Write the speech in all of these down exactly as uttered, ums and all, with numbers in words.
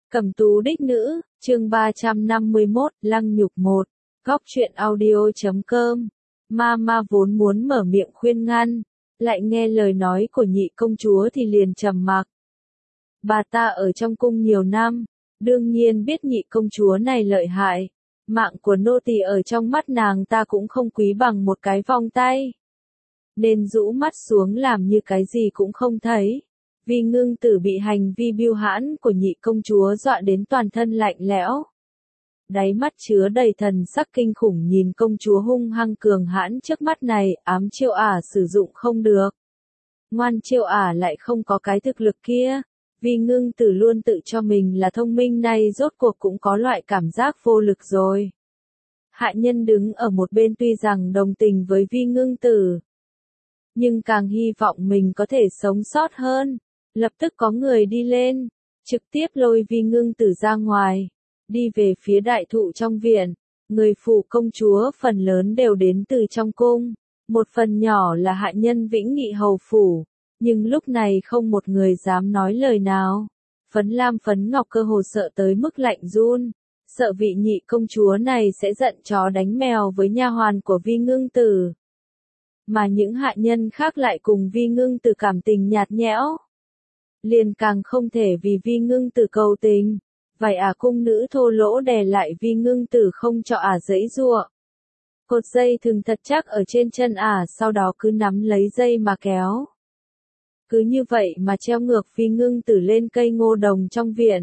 Cẩm tú đích nữ, chương ba trăm năm mươi mốt, lăng nhục một, góc truyện audio.com. Mama vốn muốn mở miệng khuyên ngăn, lại nghe lời nói của nhị công chúa thì liền trầm mặc. Bà ta ở trong cung nhiều năm, đương nhiên biết nhị công chúa này lợi hại, mạng của nô tỳ ở trong mắt nàng ta cũng không quý bằng một cái vòng tay. Nên rũ mắt xuống làm như cái gì cũng không thấy. Vi Ngưng Tử bị hành vi bưu hãn của nhị công chúa dọa đến toàn thân lạnh lẽo. Đáy mắt chứa đầy thần sắc kinh khủng nhìn công chúa hung hăng cường hãn trước mắt này, ám chiêu ả sử dụng không được. Ngoan chiêu ả lại không có cái thực lực kia. Vi Ngưng Tử luôn tự cho mình là thông minh này rốt cuộc cũng có loại cảm giác vô lực rồi. Hạ nhân đứng ở một bên tuy rằng đồng tình với Vi Ngưng Tử, nhưng càng hy vọng mình có thể sống sót hơn. Lập tức có người đi lên, trực tiếp lôi Vi Ngưng Tử ra ngoài, đi về phía đại thụ trong viện. Người phụ công chúa phần lớn đều đến từ trong cung, một phần nhỏ là hạ nhân Vĩnh Nghị hầu phủ, nhưng lúc này không một người dám nói lời nào. Phấn Lam Phấn Ngọc cơ hồ sợ tới mức lạnh run, sợ vị nhị công chúa này sẽ giận chó đánh mèo với nha hoàn của Vi Ngưng Tử. Mà những hạ nhân khác lại cùng Vi Ngưng Tử cảm tình nhạt nhẽo. Liền càng không thể vì Vi Ngưng Tử cầu tình, vài ả cung nữ thô lỗ đè lại Vi Ngưng Tử không cho ả giãy giụa. Cột dây thừng thật chắc ở trên chân ả, sau đó cứ nắm lấy dây mà kéo. Cứ như vậy mà treo ngược Vi Ngưng Tử lên cây ngô đồng trong viện.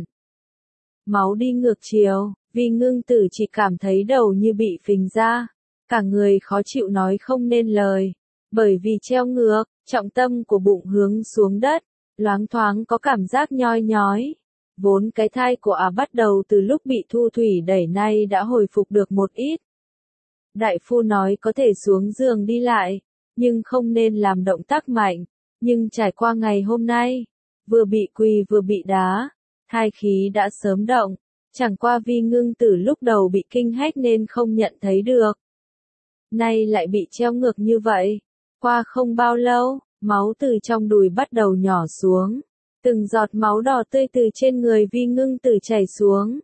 Máu đi ngược chiều, Vi Ngưng Tử chỉ cảm thấy đầu như bị phình ra, cả người khó chịu nói không nên lời, bởi vì treo ngược, trọng tâm của bụng hướng xuống đất. Loáng thoáng có cảm giác nhoi nhói. Vốn cái thai của ả bắt đầu từ lúc bị Thu Thủy đẩy nay đã hồi phục được một ít. Đại phu nói có thể xuống giường đi lại, nhưng không nên làm động tác mạnh. Nhưng trải qua ngày hôm nay, vừa bị quỳ vừa bị đá, thai khí đã sớm động. Chẳng qua Vi Ngưng Tử lúc đầu bị kinh hách nên không nhận thấy được. Nay lại bị treo ngược như vậy. Qua không bao lâu, máu từ trong đùi bắt đầu nhỏ xuống. Từng giọt máu đỏ tươi từ trên người Vi Ngưng Tử chảy xuống.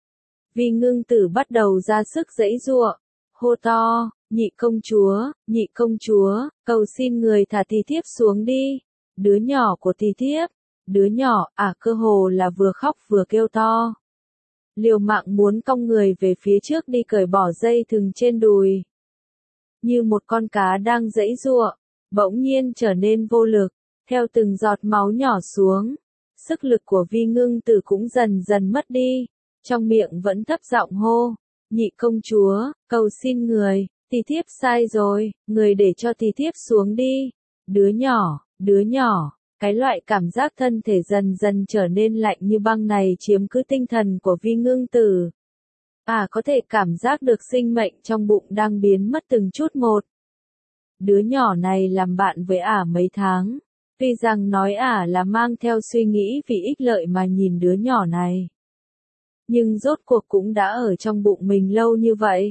Vi Ngưng Tử bắt đầu ra sức giãy giụa, hô to, nhị công chúa, nhị công chúa, cầu xin người thả tỳ thiếp xuống đi. Đứa nhỏ của tỳ thiếp, đứa nhỏ, à cơ hồ là vừa khóc vừa kêu to. Liều mạng muốn cong người về phía trước đi cởi bỏ dây thừng trên đùi. Như một con cá đang giãy giụa, bỗng nhiên trở nên vô lực, theo từng giọt máu nhỏ xuống, sức lực của Vi Ngưng Tử cũng dần dần mất đi, trong miệng vẫn thấp giọng hô, nhị công chúa, cầu xin người, tỳ thiếp sai rồi, người để cho tỳ thiếp xuống đi, đứa nhỏ, đứa nhỏ, cái loại cảm giác thân thể dần dần trở nên lạnh như băng này chiếm cứ tinh thần của Vi Ngưng Tử. À có thể cảm giác được sinh mệnh trong bụng đang biến mất từng chút một. Đứa nhỏ này làm bạn với ả mấy tháng, tuy rằng nói ả là mang theo suy nghĩ vì ích lợi mà nhìn đứa nhỏ này. Nhưng rốt cuộc cũng đã ở trong bụng mình lâu như vậy.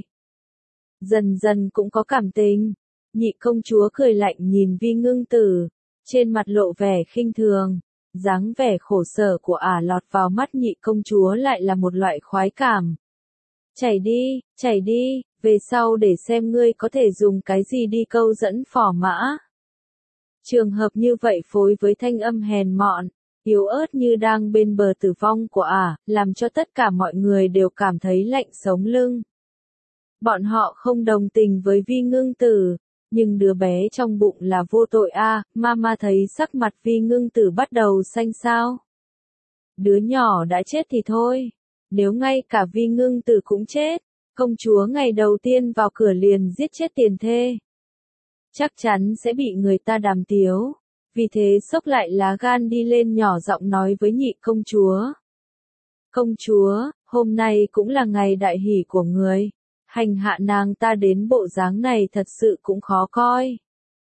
Dần dần cũng có cảm tình, nhị công chúa cười lạnh nhìn Vi Ngưng Tử, trên mặt lộ vẻ khinh thường, dáng vẻ khổ sở của ả lọt vào mắt nhị công chúa lại là một loại khoái cảm. Chảy đi, chảy đi, về sau để xem ngươi có thể dùng cái gì đi câu dẫn phò mã. Trường hợp như vậy phối với thanh âm hèn mọn, yếu ớt như đang bên bờ tử vong của ả, làm cho tất cả mọi người đều cảm thấy lạnh sống lưng. Bọn họ không đồng tình với Vi Ngưng Tử, nhưng đứa bé trong bụng là vô tội a. À, Mama thấy sắc mặt Vi Ngưng Tử bắt đầu xanh xao. Đứa nhỏ đã chết thì thôi, nếu ngay cả Vi Ngưng Tử cũng chết, công chúa ngày đầu tiên vào cửa liền giết chết tiền thê, chắc chắn sẽ bị người ta đàm tiếu. Vì thế xốc lại lá gan đi lên nhỏ giọng nói với nhị công chúa. Công chúa, hôm nay cũng là ngày đại hỷ của người, hành hạ nàng ta đến bộ dáng này thật sự cũng khó coi.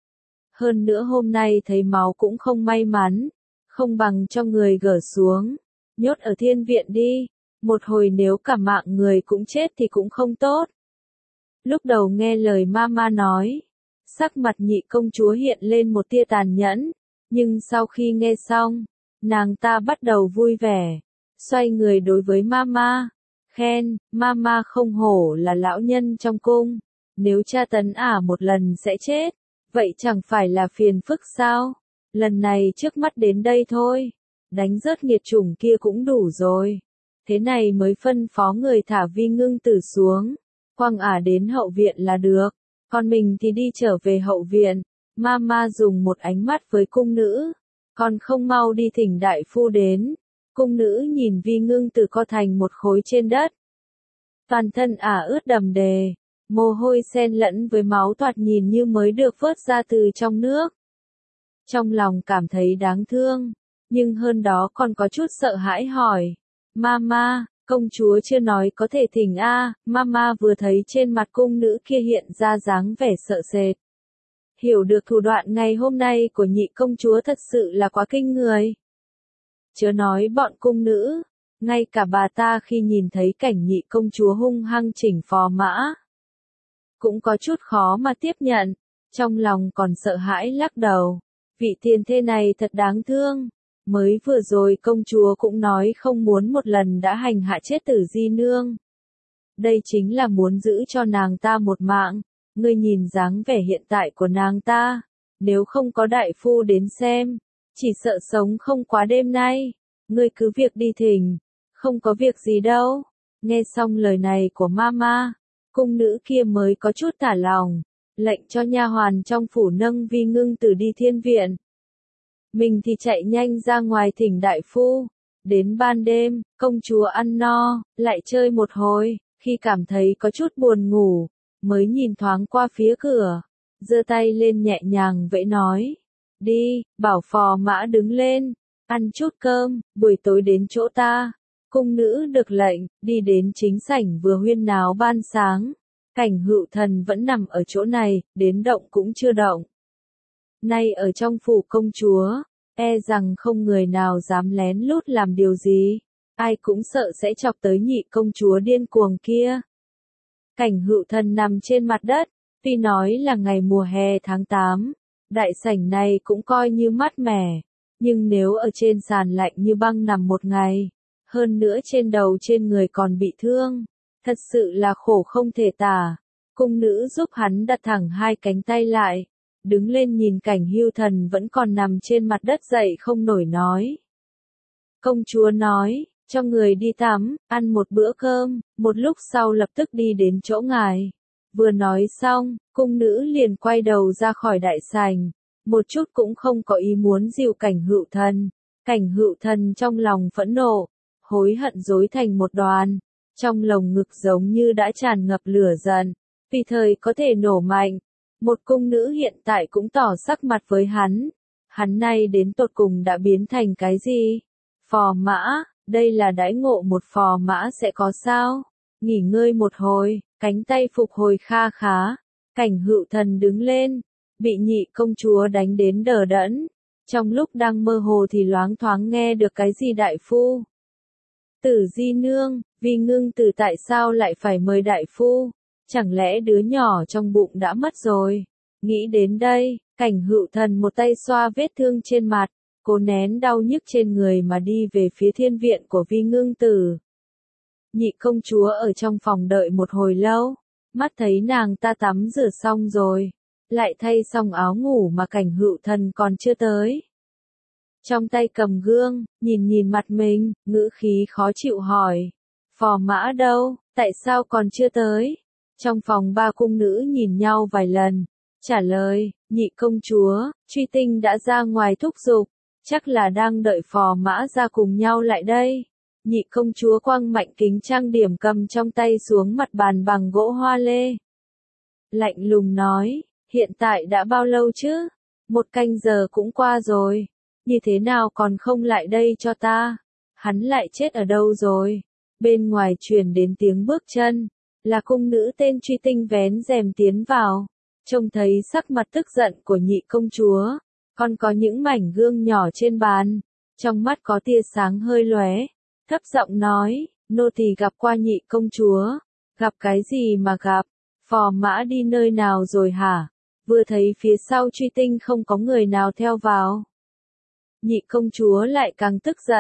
Hơn nữa hôm nay thấy máu cũng không may mắn, không bằng cho người gỡ xuống, nhốt ở thiên viện đi, một hồi nếu cả mạng người cũng chết thì cũng không tốt. Lúc đầu nghe lời Mama nói, sắc mặt nhị công chúa hiện lên một tia tàn nhẫn, nhưng sau khi nghe xong, nàng ta bắt đầu vui vẻ. xoay người đối với Mama, khen, Mama không hổ là lão nhân trong cung, nếu tra tấn ả một lần sẽ chết, vậy chẳng phải là phiền phức sao? Lần này trước mắt đến đây thôi, đánh rớt nghiệt chủng kia cũng đủ rồi. Thế này mới phân phó người thả Vi Ngưng Tử xuống, quăng ả đến hậu viện là được, còn mình thì đi trở về hậu viện. Mama dùng một ánh mắt với cung nữ, còn không mau đi thỉnh đại phu đến. Cung nữ nhìn Vi Ngưng Tử co thành một khối trên đất. Toàn thân ả ướt đầm đề, mồ hôi xen lẫn với máu thoạt nhìn như mới được vớt ra từ trong nước. Trong lòng cảm thấy đáng thương, nhưng hơn đó còn có chút sợ hãi hỏi. Mama, công chúa chưa nói có thể thỉnh a à. Mama vừa thấy trên mặt cung nữ kia hiện ra dáng vẻ sợ sệt. Hiểu được thủ đoạn ngày hôm nay của nhị công chúa thật sự là quá kinh người. Chớ nói bọn cung nữ, ngay cả bà ta khi nhìn thấy cảnh nhị công chúa hung hăng chỉnh phò mã, cũng có chút khó mà tiếp nhận, trong lòng còn sợ hãi lắc đầu. Vị tiền thê này thật đáng thương, mới vừa rồi công chúa cũng nói không muốn một lần đã hành hạ chết Tử Di Nương. Đây chính là muốn giữ cho nàng ta một mạng, ngươi nhìn dáng vẻ hiện tại của nàng ta, nếu không có đại phu đến xem, chỉ sợ sống không quá đêm nay, ngươi cứ việc đi thỉnh, không có việc gì đâu. Nghe xong lời này của Mama, cung nữ kia mới có chút thả lòng, lệnh cho nha hoàn trong phủ nâng Vi Ngưng Tử đi thiên viện. Mình thì chạy nhanh ra ngoài thỉnh đại phu. Đến ban đêm, công chúa ăn no, lại chơi một hồi, khi cảm thấy có chút buồn ngủ, mới nhìn thoáng qua phía cửa, giơ tay lên nhẹ nhàng vẫy nói. Đi, bảo phò mã đứng lên, ăn chút cơm, buổi tối đến chỗ ta. Cung nữ được lệnh, đi đến chính sảnh vừa huyên náo ban sáng. Cảnh Hựu Thần vẫn nằm ở chỗ này, đến động cũng chưa động. Nay ở trong phủ công chúa, e rằng không người nào dám lén lút làm điều gì, ai cũng sợ sẽ chọc tới nhị công chúa điên cuồng kia. Cảnh Hựu Thần nằm trên mặt đất, tuy nói là ngày mùa hè tháng tám, đại sảnh này cũng coi như mát mẻ, nhưng nếu ở trên sàn lạnh như băng nằm một ngày, hơn nữa trên đầu trên người còn bị thương, thật sự là khổ không thể tả. Cung nữ giúp hắn đặt thẳng hai cánh tay lại, đứng lên nhìn Cảnh Hưu Thần vẫn còn nằm trên mặt đất dậy không nổi nói. Công chúa nói, cho người đi tắm, ăn một bữa cơm, một lúc sau lập tức đi đến chỗ ngài. Vừa nói xong, cung nữ liền quay đầu ra khỏi đại sảnh, một chút cũng không có ý muốn dìu Cảnh Hưu Thần. Cảnh Hưu Thần trong lòng phẫn nộ, hối hận rối thành một đoàn, trong lồng ngực giống như đã tràn ngập lửa giận, vì thời có thể nổ mạnh. Một cung nữ hiện tại cũng tỏ sắc mặt với hắn, hắn nay đến tột cùng đã biến thành cái gì? Phò mã, đây là đãi ngộ một phò mã sẽ có sao? Nghỉ ngơi một hồi, cánh tay phục hồi kha khá, Cảnh Hựu Thần đứng lên, bị nhị công chúa đánh đến đờ đẫn, trong lúc đang mơ hồ thì loáng thoáng nghe được cái gì đại phu. Tử Di Nương, Vi Ngưng Tử tại sao lại phải mời đại phu? Chẳng lẽ đứa nhỏ trong bụng đã mất rồi? Nghĩ đến đây, Cảnh Hựu Thần một tay xoa vết thương trên mặt, cố nén đau nhức trên người mà đi về phía thiên viện của Vi Ngưng Tử. Nhị công chúa ở trong phòng đợi một hồi lâu, mắt thấy nàng ta tắm rửa xong rồi, lại thay xong áo ngủ mà Cảnh Hựu Thần còn chưa tới. Trong tay cầm gương, nhìn nhìn mặt mình, ngữ khí khó chịu hỏi. Phò mã đâu, tại sao còn chưa tới? Trong phòng ba cung nữ nhìn nhau vài lần, trả lời, nhị công chúa, Truy Tinh đã ra ngoài thúc giục, chắc là đang đợi phò mã ra cùng nhau lại đây. Nhị công chúa quăng mạnh kính trang điểm cầm trong tay xuống mặt bàn bằng gỗ hoa lê. Lạnh lùng nói, hiện tại đã bao lâu chứ? Một canh giờ cũng qua rồi, như thế nào còn không lại đây cho ta? Hắn lại chết ở đâu rồi? Bên ngoài truyền đến tiếng bước chân, là cung nữ tên Truy Tinh vén rèm tiến vào, trông thấy sắc mặt tức giận của nhị công chúa, còn có những mảnh gương nhỏ trên bàn, trong mắt có tia sáng hơi lóe, thấp giọng nói, nô tỳ gặp qua nhị công chúa. Gặp cái gì mà gặp? Phò mã đi nơi nào rồi hả? Vừa thấy phía sau Truy Tinh không có người nào theo vào. Nhị công chúa lại càng tức giận,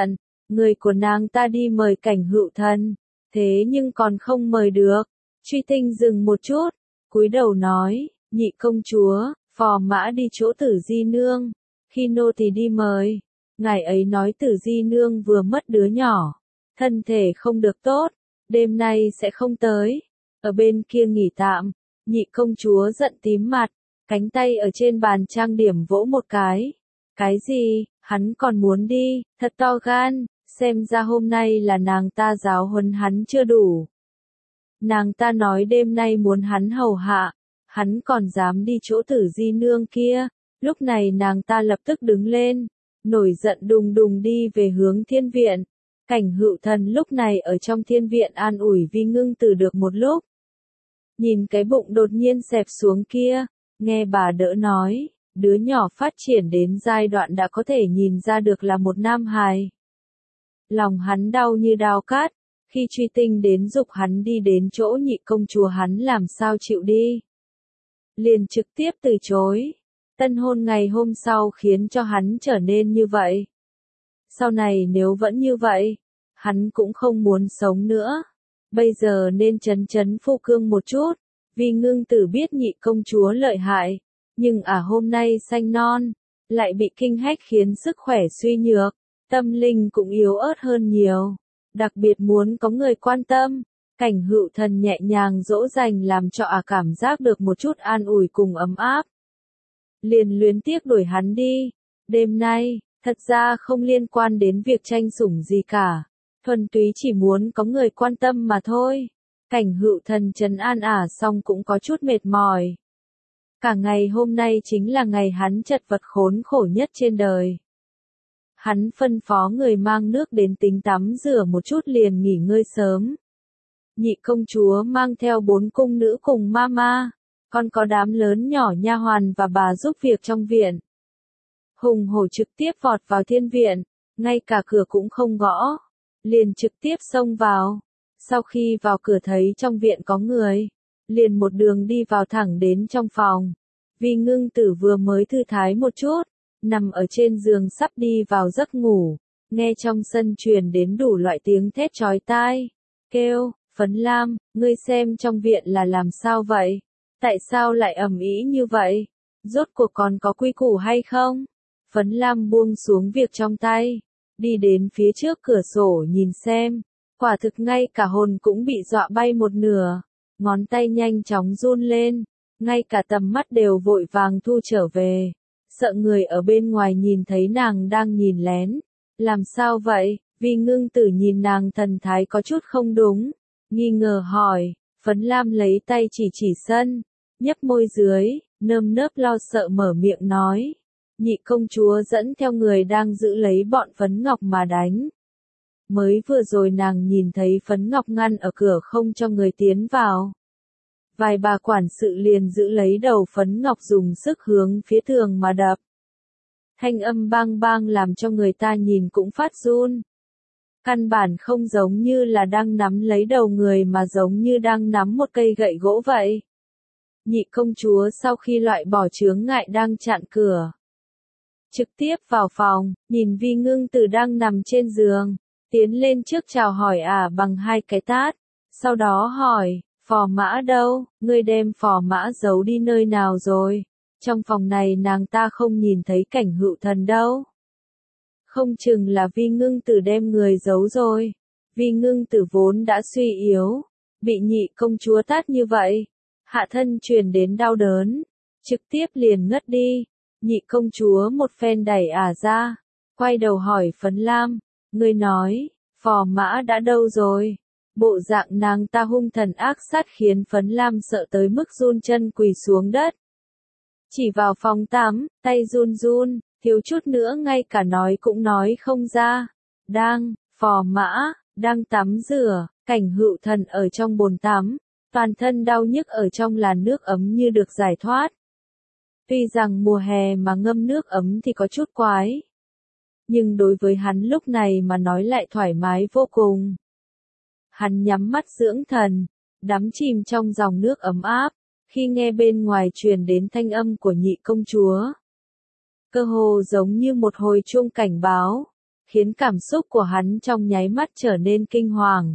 người của nàng ta đi mời Cảnh Hựu Thần, thế nhưng còn không mời được. Truy Tinh dừng một chút, cúi đầu nói, nhị công chúa, phò mã đi chỗ Tử Di Nương, khi nô tỳ đi mời, ngài ấy nói Tử Di Nương vừa mất đứa nhỏ, thân thể không được tốt, đêm nay sẽ không tới, ở bên kia nghỉ tạm. Nhị công chúa giận tím mặt, cánh tay ở trên bàn trang điểm vỗ một cái. Cái gì, hắn còn muốn đi, thật to gan, xem ra hôm nay là nàng ta giáo huấn hắn chưa đủ. Nàng ta nói đêm nay muốn hắn hầu hạ, hắn còn dám đi chỗ Tử Di Nương kia. Lúc này nàng ta lập tức đứng lên, nổi giận đùng đùng đi về hướng thiên viện. Cảnh Hựu Thần lúc này ở trong thiên viện an ủi Vi Ngưng Tử được một lúc. Nhìn cái bụng đột nhiên xẹp xuống kia, nghe bà đỡ nói, đứa nhỏ phát triển đến giai đoạn đã có thể nhìn ra được là một nam hài. Lòng hắn đau như đao cát, khi Truy Tinh đến giục hắn đi đến chỗ nhị công chúa hắn làm sao chịu đi. Liền trực tiếp từ chối. Tân hôn ngày hôm sau khiến cho hắn trở nên như vậy. Sau này nếu vẫn như vậy, hắn cũng không muốn sống nữa. Bây giờ nên chấn chấn phu cương một chút, vì Ngưng Tử biết nhị công chúa lợi hại, nhưng à hôm nay sanh non, lại bị kinh hách khiến sức khỏe suy nhược, tâm linh cũng yếu ớt hơn nhiều, đặc biệt muốn có người quan tâm. Cảnh Hựu Thần nhẹ nhàng dỗ dành làm cho à cảm giác được một chút an ủi cùng ấm áp. Liền luyến tiếc đuổi hắn đi, đêm nay, thật ra không liên quan đến việc tranh sủng gì cả. Thuần túy chỉ muốn có người quan tâm mà thôi. Cảnh Hựu Thần trấn an ả xong cũng có chút mệt mỏi. Cả ngày hôm nay chính là ngày hắn chật vật khốn khổ nhất trên đời. Hắn phân phó người mang nước đến tính tắm rửa một chút liền nghỉ ngơi sớm. Nhị công chúa mang theo bốn cung nữ cùng mama, còn có đám lớn nhỏ nha hoàn và bà giúp việc trong viện. Hùng hổ trực tiếp vọt vào thiên viện, ngay cả cửa cũng không gõ. Liền trực tiếp xông vào. Sau khi vào cửa thấy trong viện có người, liền một đường đi vào thẳng đến trong phòng. Vi Ngưng Tử vừa mới thư thái một chút, nằm ở trên giường sắp đi vào giấc ngủ, nghe trong sân truyền đến đủ loại tiếng thét chói tai. Kêu, Phấn Lam, ngươi xem trong viện là làm sao vậy? Tại sao lại ầm ĩ như vậy? Rốt cuộc còn có quy củ hay không? Phấn Lam buông xuống việc trong tay, đi đến phía trước cửa sổ nhìn xem, quả thực ngay cả hồn cũng bị dọa bay một nửa, ngón tay nhanh chóng run lên, ngay cả tầm mắt đều vội vàng thu trở về, sợ người ở bên ngoài nhìn thấy nàng đang nhìn lén. Làm sao vậy? Vi Ngưng Tử nhìn nàng thần thái có chút không đúng, nghi ngờ hỏi. Phấn Lam lấy tay chỉ chỉ sân, nhấp môi dưới, nơm nớp lo sợ mở miệng nói. Nhị công chúa dẫn theo người đang giữ lấy bọn Phấn Ngọc mà đánh. Mới vừa rồi nàng nhìn thấy Phấn Ngọc ngăn ở cửa không cho người tiến vào. Vài bà quản sự liền giữ lấy đầu Phấn Ngọc dùng sức hướng phía tường mà đập. Thanh âm bang bang làm cho người ta nhìn cũng phát run. Căn bản không giống như là đang nắm lấy đầu người mà giống như đang nắm một cây gậy gỗ vậy. Nhị công chúa sau khi loại bỏ chướng ngại đang chặn cửa, trực tiếp vào phòng, nhìn Vi Ngưng Tử đang nằm trên giường, tiến lên trước chào hỏi ả bằng hai cái tát, sau đó hỏi, phò mã đâu, ngươi đem phò mã giấu đi nơi nào rồi? Trong phòng này nàng ta không nhìn thấy Cảnh Hựu Thần đâu. Không chừng là Vi Ngưng Tử đem người giấu rồi. Vi Ngưng Tử vốn đã suy yếu, bị nhị công chúa tát như vậy, hạ thân truyền đến đau đớn, trực tiếp liền ngất đi. Nhị công chúa một phen đẩy ả ra, quay đầu hỏi Phấn Lam, ngươi nói, phò mã đã đâu rồi? Bộ dạng nàng ta hung thần ác sát khiến Phấn Lam sợ tới mức run chân quỳ xuống đất. Chỉ vào phòng tắm, tay run run, thiếu chút nữa ngay cả nói cũng nói không ra. Đang, phò mã, đang tắm rửa, Cảnh Hựu Thần ở trong bồn tắm, toàn thân đau nhức ở trong làn nước ấm như được giải thoát. Tuy rằng mùa hè mà ngâm nước ấm thì có chút quái, nhưng đối với hắn lúc này mà nói lại thoải mái vô cùng. Hắn nhắm mắt dưỡng thần, đắm chìm trong dòng nước ấm áp, khi nghe bên ngoài truyền đến thanh âm của nhị công chúa. Cơ hồ giống như một hồi chuông cảnh báo, khiến cảm xúc của hắn trong nháy mắt trở nên kinh hoàng.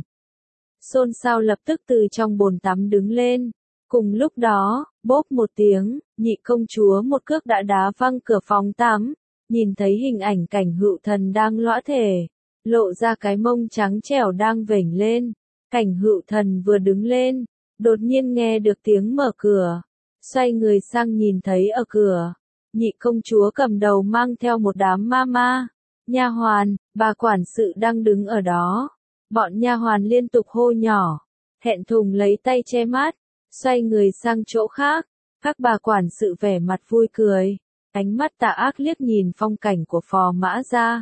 Xôn xao lập tức từ trong bồn tắm đứng lên. Cùng lúc đó, bốp một tiếng, nhị công chúa một cước đã đá văng cửa phòng tắm, nhìn thấy hình ảnh Cảnh Hựu Thần đang lõa thể, lộ ra cái mông trắng trẻo đang vểnh lên. Cảnh Hựu Thần vừa đứng lên, đột nhiên nghe được tiếng mở cửa, xoay người sang nhìn thấy ở cửa, nhị công chúa cầm đầu mang theo một đám ma ma, nha hoàn, bà quản sự đang đứng ở đó. Bọn nha hoàn liên tục hô nhỏ, thẹn thùng lấy tay che mắt, xoay người sang chỗ khác. Các bà quản sự vẻ mặt vui cười, ánh mắt tà ác liếc nhìn phong cảnh của Phò Mã Gia.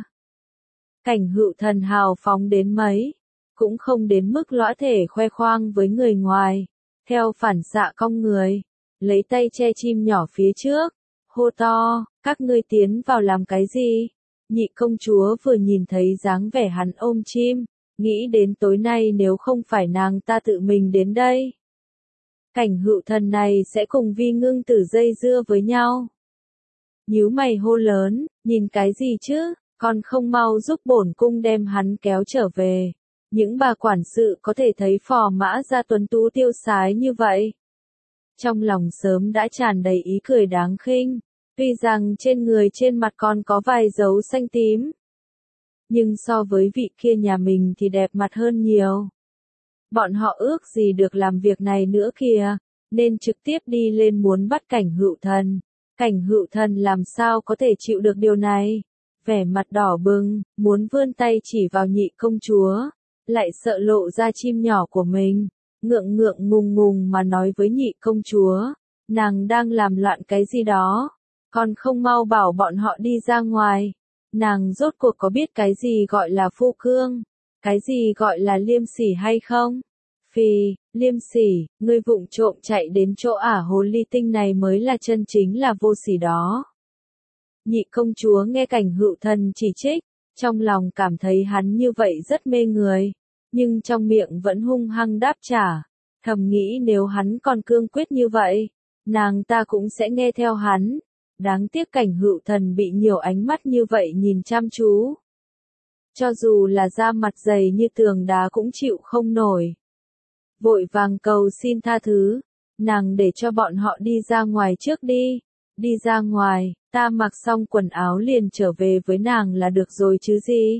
Cảnh Hựu Thần hào phóng đến mấy, cũng không đến mức lõa thể khoe khoang với người ngoài. Theo phản xạ cong người, lấy tay che chim nhỏ phía trước, hô to, các ngươi tiến vào làm cái gì? Nhị công chúa vừa nhìn thấy dáng vẻ hắn ôm chim, nghĩ đến tối nay nếu không phải nàng ta tự mình đến đây, Cảnh Hựu Thần này sẽ cùng Vi Ngưng Tử dây dưa với nhau. Nhíu mày hô lớn, nhìn cái gì chứ, còn không mau giúp bổn cung đem hắn kéo trở về. Những bà quản sự có thể thấy Phò Mã Gia tuấn tú tiêu sái như vậy, trong lòng sớm đã tràn đầy ý cười đáng khinh, tuy rằng trên người trên mặt còn có vài dấu xanh tím, nhưng so với vị kia nhà mình thì đẹp mặt hơn nhiều. Bọn họ ước gì được làm việc này nữa kìa, nên trực tiếp đi lên muốn bắt Cảnh Hựu Thần. Cảnh Hựu Thần làm sao có thể chịu được điều này, vẻ mặt đỏ bừng, muốn vươn tay chỉ vào nhị công chúa, lại sợ lộ ra chim nhỏ của mình, ngượng ngượng ngùng ngùng mà nói với nhị công chúa, nàng đang làm loạn cái gì đó, còn không mau bảo bọn họ đi ra ngoài. Nàng rốt cuộc có biết cái gì gọi là phu cương, cái gì gọi là liêm sỉ hay không? Phì, liêm sỉ, ngươi vụng trộm chạy đến chỗ ả hồ ly tinh này mới là chân chính là vô sỉ đó. Nhị công chúa nghe Cảnh Hựu Thần chỉ trích, trong lòng cảm thấy hắn như vậy rất mê người, nhưng trong miệng vẫn hung hăng đáp trả, thầm nghĩ nếu hắn còn cương quyết như vậy, nàng ta cũng sẽ nghe theo hắn. Đáng tiếc Cảnh Hựu Thần bị nhiều ánh mắt như vậy nhìn chăm chú, cho dù là da mặt dày như tường đá cũng chịu không nổi. Vội vàng cầu xin tha thứ, nàng để cho bọn họ đi ra ngoài trước đi, đi ra ngoài, ta mặc xong quần áo liền trở về với nàng là được rồi chứ gì.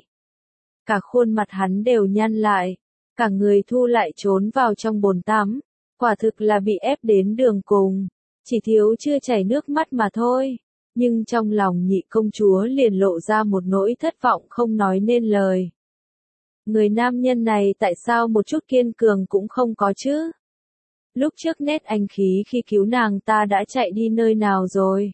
Cả khuôn mặt hắn đều nhăn lại, cả người thu lại trốn vào trong bồn tắm, quả thực là bị ép đến đường cùng, chỉ thiếu chưa chảy nước mắt mà thôi. Nhưng trong lòng nhị công chúa liền lộ ra một nỗi thất vọng không nói nên lời. Người nam nhân này tại sao một chút kiên cường cũng không có chứ? Lúc trước nét anh khí khi cứu nàng ta đã chạy đi nơi nào rồi?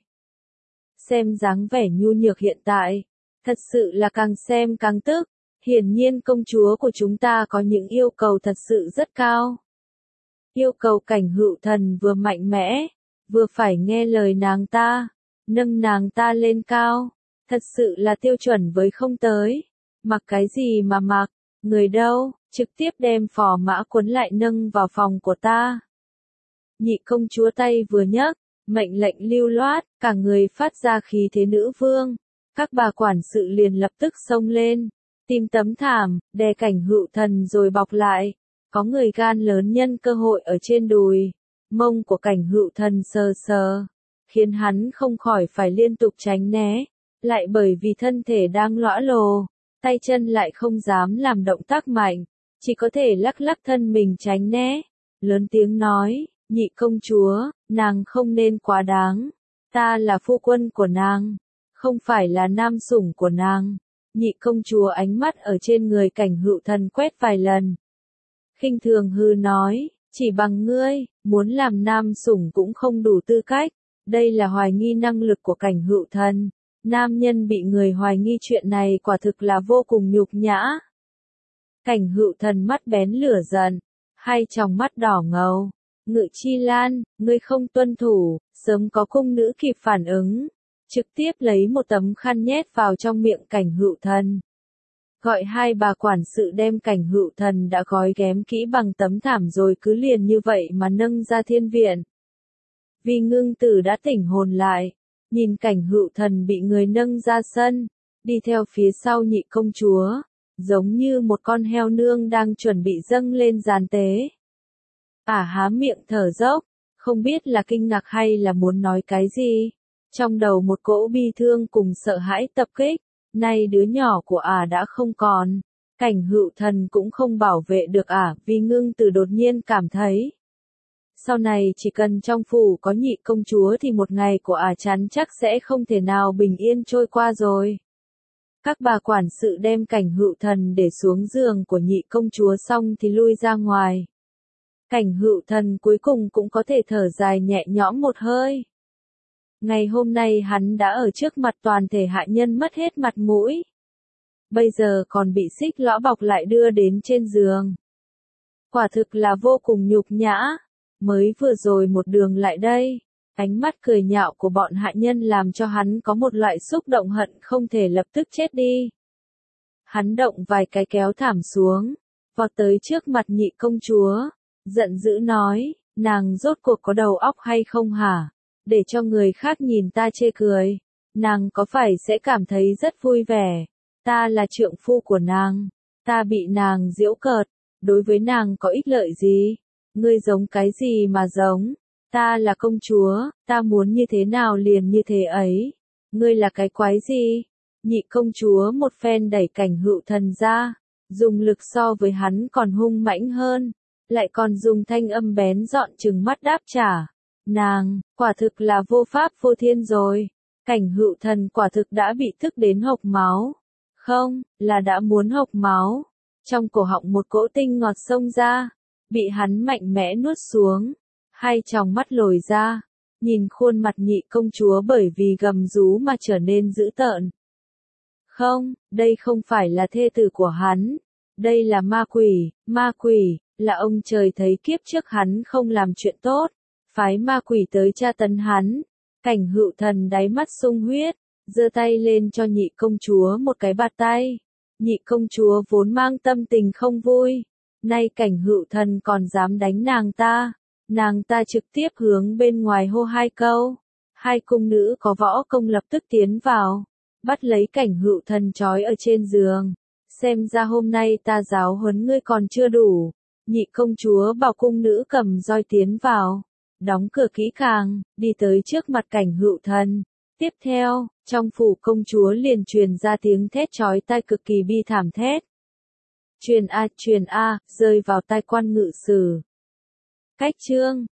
Xem dáng vẻ nhu nhược hiện tại, thật sự là càng xem càng tức. Hiển nhiên công chúa của chúng ta có những yêu cầu thật sự rất cao. Yêu cầu Cảnh Hựu Thần vừa mạnh mẽ, vừa phải nghe lời nàng ta, nâng nàng ta lên cao, thật sự là tiêu chuẩn với không tới. Mặc cái gì mà mặc, người đâu, trực tiếp đem Phò Mã cuốn lại nâng vào phòng của ta. Nhị công chúa tay vừa nhấc, mệnh lệnh lưu loát, cả người phát ra khí thế nữ vương. Các bà quản sự liền lập tức xông lên, tìm tấm thảm, đè Cảnh Hựu Thần rồi bọc lại. Có người gan lớn nhân cơ hội ở trên đùi, mông của Cảnh Hựu Thần sờ sờ, khiến hắn không khỏi phải liên tục tránh né, lại bởi vì thân thể đang lõa lồ, tay chân lại không dám làm động tác mạnh, chỉ có thể lắc lắc thân mình tránh né, lớn tiếng nói, nhị công chúa, nàng không nên quá đáng, ta là phu quân của nàng, không phải là nam sủng của nàng. Nhị công chúa ánh mắt ở trên người Cảnh Hựu Thần quét vài lần, khinh thường hư nói, chỉ bằng ngươi, muốn làm nam sủng cũng không đủ tư cách. Đây là hoài nghi năng lực của Cảnh Hựu Thần. Nam nhân bị người hoài nghi chuyện này quả thực là vô cùng nhục nhã. Cảnh Hựu Thần mắt bén lửa giận, hai tròng mắt đỏ ngầu. Ngự Chi Lan, ngươi không tuân thủ, sớm có cung nữ kịp phản ứng, trực tiếp lấy một tấm khăn nhét vào trong miệng Cảnh Hựu Thần. Gọi hai bà quản sự đem Cảnh Hựu Thần đã gói ghém kỹ bằng tấm thảm rồi cứ liền như vậy mà nâng ra thiên viện. Vi Ngưng Tử đã tỉnh hồn lại, nhìn Cảnh Hựu Thần bị người nâng ra sân, đi theo phía sau nhị công chúa, giống như một con heo nương đang chuẩn bị dâng lên giàn tế. Ả há miệng thở dốc, không biết là kinh ngạc hay là muốn nói cái gì. Trong đầu một cỗ bi thương cùng sợ hãi tập kích, nay đứa nhỏ của Ả đã không còn. Cảnh Hựu Thần cũng không bảo vệ được Ả, vì Ngưng Tử đột nhiên cảm thấy. Sau này chỉ cần trong phủ có nhị công chúa thì một ngày của Ả chắn chắc sẽ không thể nào bình yên trôi qua rồi. Các bà quản sự đem Cảnh Hựu Thần để xuống giường của nhị công chúa xong thì lui ra ngoài. Cảnh Hựu Thần cuối cùng cũng có thể thở dài nhẹ nhõm một hơi. Ngày hôm nay hắn đã ở trước mặt toàn thể hạ nhân mất hết mặt mũi. Bây giờ còn bị xích lõa bọc lại đưa đến trên giường. Quả thực là vô cùng nhục nhã. Mới vừa rồi một đường lại đây, ánh mắt cười nhạo của bọn hạ nhân làm cho hắn có một loại xúc động hận không thể lập tức chết đi. Hắn động vài cái kéo thảm xuống, vọt tới trước mặt nhị công chúa, giận dữ nói, nàng rốt cuộc có đầu óc hay không hả? Để cho người khác nhìn ta chê cười, nàng có phải sẽ cảm thấy rất vui vẻ? Ta là trượng phu của nàng, ta bị nàng giễu cợt, đối với nàng có ích lợi gì? Ngươi giống cái gì mà giống? Ta là công chúa, ta muốn như thế nào liền như thế ấy. Ngươi là cái quái gì? Nhị công chúa một phen đẩy Cảnh Hựu Thần ra, dùng lực so với hắn còn hung mãnh hơn, lại còn dùng thanh âm bén dọn trừng mắt đáp trả. Nàng, quả thực là vô pháp vô thiên rồi. Cảnh Hựu Thần quả thực đã bị tức đến hộc máu. Không, là đã muốn hộc máu. Trong cổ họng một cỗ tinh ngọt xông ra, bị hắn mạnh mẽ nuốt xuống. Hai tròng mắt lồi ra, nhìn khuôn mặt nhị công chúa bởi vì gầm rú mà trở nên dữ tợn. Không, đây không phải là thê tử của hắn. Đây là ma quỷ, ma quỷ, là ông trời thấy kiếp trước hắn không làm chuyện tốt, phái ma quỷ tới tra tấn hắn. Cảnh Hựu Thần đáy mắt sung huyết, giơ tay lên cho nhị công chúa một cái bạt tay. Nhị công chúa vốn mang tâm tình không vui, nay Cảnh Hựu Thần còn dám đánh nàng ta, nàng ta trực tiếp hướng bên ngoài hô hai câu. Hai cung nữ có võ công lập tức tiến vào, bắt lấy Cảnh Hựu Thần trói ở trên giường. Xem ra hôm nay ta giáo huấn ngươi còn chưa đủ. Nhị công chúa bảo cung nữ cầm roi tiến vào, đóng cửa kỹ càng, đi tới trước mặt Cảnh Hựu Thần. Tiếp theo, trong phủ công chúa liền truyền ra tiếng thét chói tai cực kỳ bi thảm thét. Truyền a, truyền a, rơi vào tai Quan Ngự Sử. Cách chương